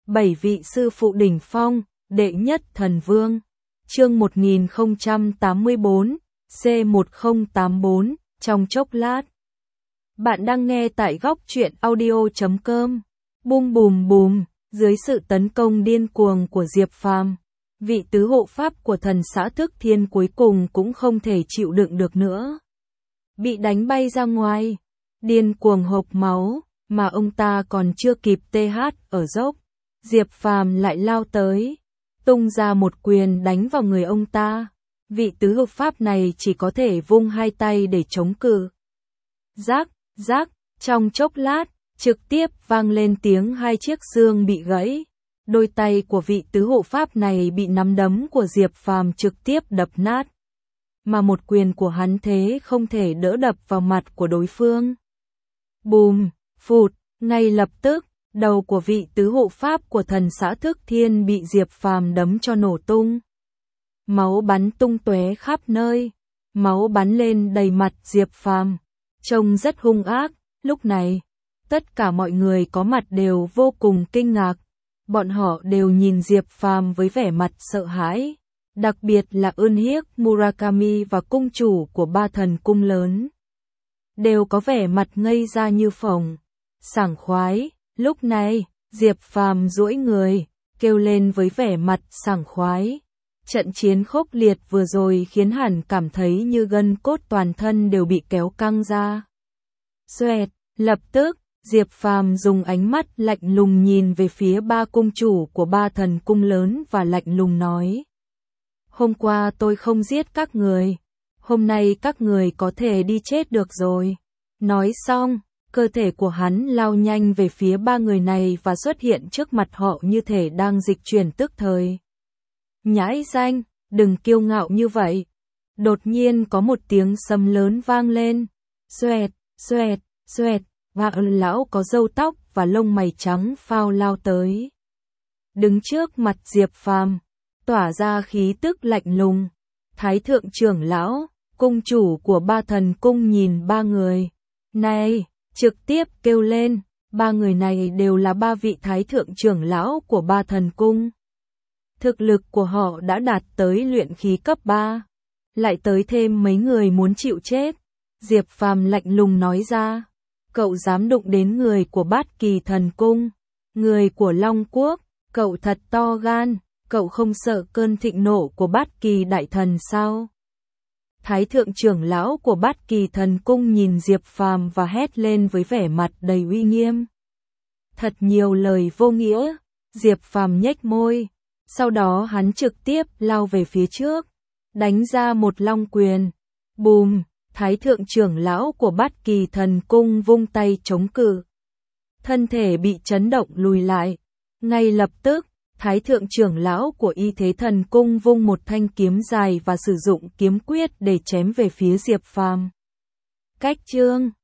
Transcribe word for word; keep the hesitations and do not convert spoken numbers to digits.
bảy vị sư phụ đỉnh phong, đệ nhất thần vương. Chương một nghìn không trăm tám mươi tư, C một không tám tư, trong chốc lát. Bạn đang nghe tại góc truyện audio chấm com. Bum bùm bùm, dưới sự tấn công điên cuồng của Diệp Phàm, vị tứ hộ pháp của thần xã Thức Thiên cuối cùng cũng không thể chịu đựng được nữa. Bị đánh bay ra ngoài, điên cuồng hộc máu, mà ông ta còn chưa kịp tê hát ở dốc. Diệp Phàm lại lao tới, tung ra một quyền đánh vào người ông ta. Vị tứ hộ pháp này chỉ có thể vung hai tay để chống cự. Rác, rác, trong chốc lát, trực tiếp vang lên tiếng hai chiếc xương bị gãy. Đôi tay của vị tứ hộ pháp này bị nắm đấm của Diệp Phàm trực tiếp đập nát. Mà một quyền của hắn thế không thể đỡ đập vào mặt của đối phương. Bùm, phụt, ngay lập tức, đầu của vị tứ hộ pháp của thần xã Thức Thiên bị Diệp Phàm đấm cho nổ tung. Máu bắn tung tóe khắp nơi, máu bắn lên đầy mặt Diệp Phàm, trông rất hung ác. Lúc này, tất cả mọi người có mặt đều vô cùng kinh ngạc. Bọn họ đều nhìn Diệp Phàm với vẻ mặt sợ hãi, đặc biệt là Ưn Hiếc Murakami và cung chủ của ba thần cung lớn. Đều có vẻ mặt ngây ra như phồng, sảng khoái. Lúc này, Diệp Phàm duỗi người, kêu lên với vẻ mặt sảng khoái. Trận chiến khốc liệt vừa rồi khiến hắn cảm thấy như gân cốt toàn thân đều bị kéo căng ra. Xoẹt, lập tức, Diệp Phàm dùng ánh mắt lạnh lùng nhìn về phía ba cung chủ của ba thần cung lớn và lạnh lùng nói. Hôm qua tôi không giết các người, hôm nay các người có thể đi chết được rồi. Nói xong, cơ thể của hắn lao nhanh về phía ba người này và xuất hiện trước mặt họ như thể đang dịch chuyển tức thời. Nhãi danh, đừng kiêu ngạo như vậy. Đột nhiên có một tiếng sấm lớn vang lên. Xoẹt, xoẹt, xoẹt, và lão có râu tóc và lông mày trắng phao lao tới. Đứng trước mặt Diệp Phàm, tỏa ra khí tức lạnh lùng. Thái thượng trưởng lão, cung chủ của ba thần cung nhìn ba người. Này, trực tiếp kêu lên, ba người này đều là ba vị thái thượng trưởng lão của ba thần cung. Thực lực của họ đã đạt tới luyện khí cấp ba. Lại tới thêm mấy người muốn chịu chết. Diệp Phàm lạnh lùng nói ra. Cậu dám đụng đến người của Bát Kỳ thần cung, người của Long Quốc, cậu thật to gan, cậu không sợ cơn thịnh nộ của Bát Kỳ đại thần sao? Thái thượng trưởng lão của Bát Kỳ thần cung nhìn Diệp Phàm và hét lên với vẻ mặt đầy uy nghiêm. Thật nhiều lời vô nghĩa. Diệp Phàm nhếch môi, sau đó hắn trực tiếp lao về phía trước, đánh ra một long quyền. Bùm, Thái thượng trưởng lão của Bát Kỳ thần cung vung tay chống cự. Thân thể bị chấn động lùi lại. Ngay lập tức, Thái thượng trưởng lão của Y Thế thần cung vung một thanh kiếm dài và sử dụng kiếm quyết để chém về phía Diệp Phàm. Cách chương